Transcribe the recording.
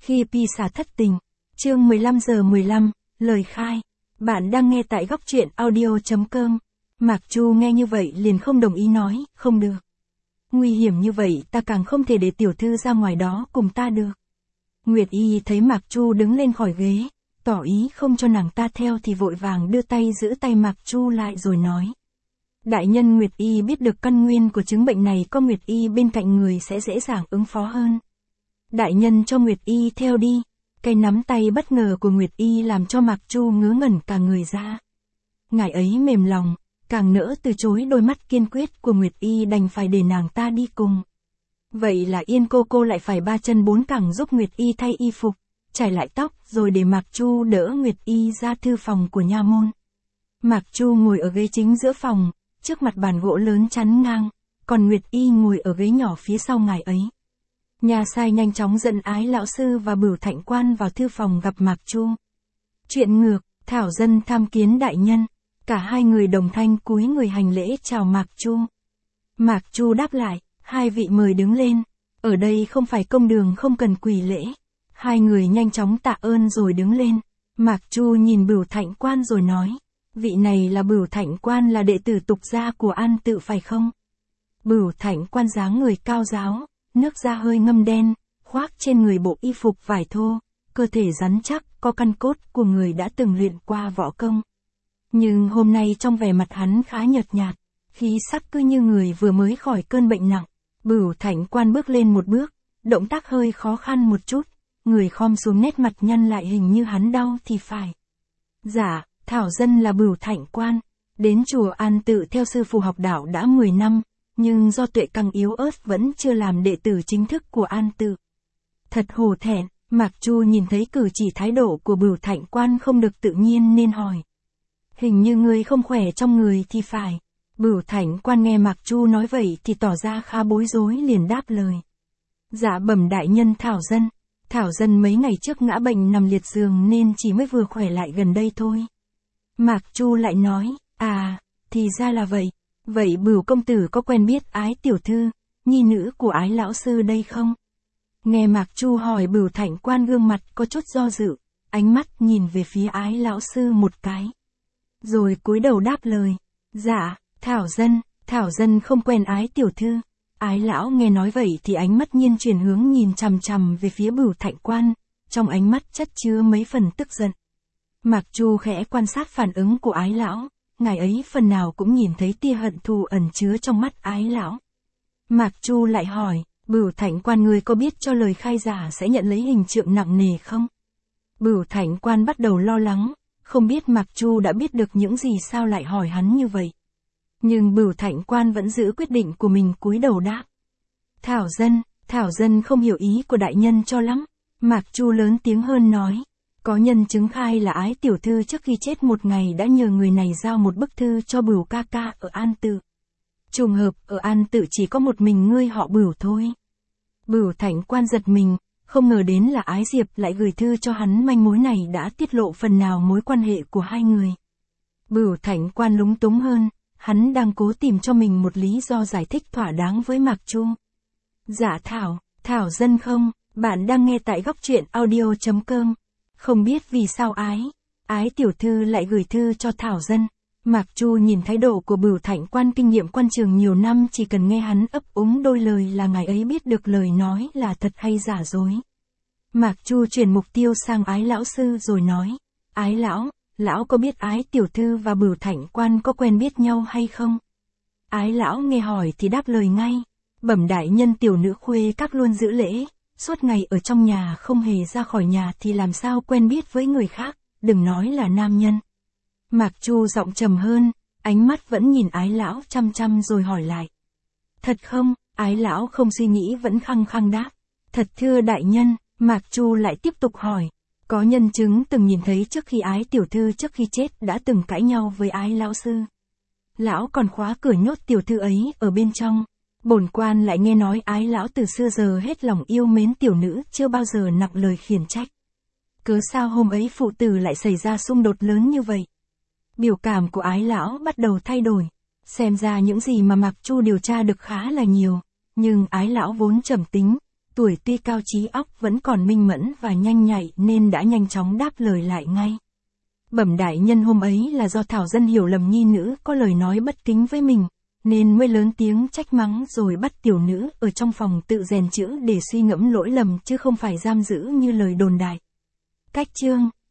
Khi Pisa thất tình. Chương 15:15, lời khai. Bạn đang nghe tại góc truyện audio.com. Mạc Chu nghe như vậy liền không đồng ý nói, không được. Nguy hiểm như vậy ta càng không thể để tiểu thư ra ngoài đó cùng ta được. Nguyệt Y thấy Mạc Chu đứng lên khỏi ghế, tỏ ý không cho nàng ta theo thì vội vàng đưa tay giữ tay Mạc Chu lại rồi nói. Đại nhân Nguyệt Y biết được căn nguyên của chứng bệnh này, có Nguyệt Y bên cạnh người sẽ dễ dàng ứng phó hơn. Đại nhân cho Nguyệt Y theo đi. Cái nắm tay bất ngờ của Nguyệt Y làm cho Mạc Chu ngớ ngẩn cả người ra. Ngài ấy mềm lòng, càng nỡ từ chối đôi mắt kiên quyết của Nguyệt Y, đành phải để nàng ta đi cùng. Vậy là Yên cô lại phải ba chân bốn cẳng giúp Nguyệt Y thay y phục, trải lại tóc rồi để Mạc Chu đỡ Nguyệt Y ra thư phòng của nha môn. Mạc Chu ngồi ở ghế chính giữa phòng, trước mặt bàn gỗ lớn chắn ngang, còn Nguyệt Y ngồi ở ghế nhỏ phía sau ngài ấy. Nhà sai nhanh chóng dẫn Ái lão sư và Bửu Thạnh Quan vào thư phòng gặp Mạc Chu. Chuyện ngược, Thảo dân tham kiến đại nhân. Cả hai người đồng thanh cúi người hành lễ chào Mạc Chu. Mạc Chu đáp lại, hai vị mời đứng lên. Ở đây không phải công đường, không cần quỳ lễ. Hai người nhanh chóng tạ ơn rồi đứng lên. Mạc Chu nhìn Bửu Thạnh Quan rồi nói, vị này là Bửu Thạnh Quan, là đệ tử tục gia của An Tự phải không? Bửu Thạnh Quan dáng người cao ráo, nước da hơi ngâm đen, khoác trên người bộ y phục vải thô, cơ thể rắn chắc, có căn cốt của người đã từng luyện qua võ công. Nhưng hôm nay trong vẻ mặt hắn khá nhợt nhạt, khí sắc cứ như người vừa mới khỏi cơn bệnh nặng. Bửu Thạnh Quan bước lên một bước, động tác hơi khó khăn một chút, người khom xuống, nét mặt nhăn lại, hình như hắn đau thì phải. Dạ, Thảo dân là Bửu Thạnh Quan, đến chùa An Tự theo sư phụ học đạo đã 10 năm, nhưng do tuệ căn yếu ớt vẫn chưa làm đệ tử chính thức của An Tự. Thật hổ thẹn. Mạc Chu nhìn thấy cử chỉ thái độ của Bửu Thạnh Quan không được tự nhiên nên hỏi. Hình như ngươi không khỏe trong người thì phải. Bửu Thạnh Quan nghe Mạc Chu nói vậy thì tỏ ra khá bối rối, liền đáp lời. Dạ bẩm đại nhân, Thảo dân mấy ngày trước ngã bệnh nằm liệt giường nên chỉ mới vừa khỏe lại gần đây thôi. Mạc Chu lại nói, à, thì ra là vậy. Vậy Bửu công tử có quen biết Ái tiểu thư, nhi nữ của Ái lão sư đây không? Nghe Mạc Chu hỏi, Bửu Thạnh Quan gương mặt có chút do dự, ánh mắt nhìn về phía Ái lão sư một cái. Rồi cúi đầu đáp lời, dạ, Thảo dân không quen Ái tiểu thư. Ái lão nghe nói vậy thì ánh mắt nhiên chuyển hướng nhìn chằm chằm về phía Bửu Thạnh Quan, trong ánh mắt chất chứa mấy phần tức giận. Mạc Chu khẽ quan sát phản ứng của Ái lão, ngài ấy phần nào cũng nhìn thấy tia hận thù ẩn chứa trong mắt Ái lão. Mạc Chu lại hỏi, Bửu Thạnh Quan, người có biết cho lời khai giả sẽ nhận lấy hình trượng nặng nề không? Bửu Thạnh Quan bắt đầu lo lắng, không biết Mạc Chu đã biết được những gì sao lại hỏi hắn như vậy. Nhưng Bửu Thạnh Quan vẫn giữ quyết định của mình, cúi đầu đáp. Thảo dân không hiểu ý của đại nhân cho lắm. Mạc Chu lớn tiếng hơn nói, có nhân chứng khai là Ái tiểu thư trước khi chết một ngày đã nhờ người này giao một bức thư cho Bửu ca ca ở An Tự. Trùng hợp ở An Tự chỉ có một mình ngươi họ Bửu thôi. Bửu Thạnh Quan giật mình, không ngờ đến là Ái Diệp lại gửi thư cho hắn, manh mối này đã tiết lộ phần nào mối quan hệ của hai người. Bửu Thạnh Quan lúng túng hơn, hắn đang cố tìm cho mình một lý do giải thích thỏa đáng với Mạc Chu. Dạ Thảo dân không, bạn đang nghe tại góc truyện audio.com. Không biết vì sao Ái tiểu thư lại gửi thư cho Thảo dân. Mạc Chu nhìn thái độ của Bửu Thạnh Quan, kinh nghiệm quan trường nhiều năm, chỉ cần nghe hắn ấp úng đôi lời là ngài ấy biết được lời nói là thật hay giả dối. Mạc Chu chuyển mục tiêu sang Ái lão sư rồi nói, Ái lão có biết Ái tiểu thư và Bửu Thạnh Quan có quen biết nhau hay không? Ái lão nghe hỏi thì đáp lời ngay, bẩm đại nhân, tiểu nữ khuê các luôn giữ lễ, suốt ngày ở trong nhà không hề ra khỏi nhà thì làm sao quen biết với người khác, đừng nói là nam nhân. Mạc Chu giọng trầm hơn, ánh mắt vẫn nhìn Ái lão chăm chăm rồi hỏi lại. Thật không? Ái lão không suy nghĩ vẫn khăng khăng đáp. Thật thưa đại nhân. Mạc Chu lại tiếp tục hỏi. Có nhân chứng từng nhìn thấy trước khi Ái tiểu thư trước khi chết đã từng cãi nhau với Ái lão sư. Lão còn khóa cửa nhốt tiểu thư ấy ở bên trong. Bổn quan lại nghe nói Ái lão từ xưa giờ hết lòng yêu mến tiểu nữ, chưa bao giờ nặng lời khiển trách. Cớ sao hôm ấy phụ tử lại xảy ra xung đột lớn như vậy? Biểu cảm của Ái lão bắt đầu thay đổi. Xem ra những gì mà Mạc Chu điều tra được khá là nhiều, nhưng Ái lão vốn trầm tính, Tuổi tuy cao trí óc vẫn còn minh mẫn và nhanh nhạy nên đã nhanh chóng đáp lời lại ngay. Bẩm đại nhân, hôm ấy là do Thảo Dân hiểu lầm nhi nữ có lời nói bất kính với mình, nên mới lớn tiếng trách mắng rồi bắt tiểu nữ ở trong phòng tự rèn chữ để suy ngẫm lỗi lầm chứ không phải giam giữ như lời đồn đại. Cách chương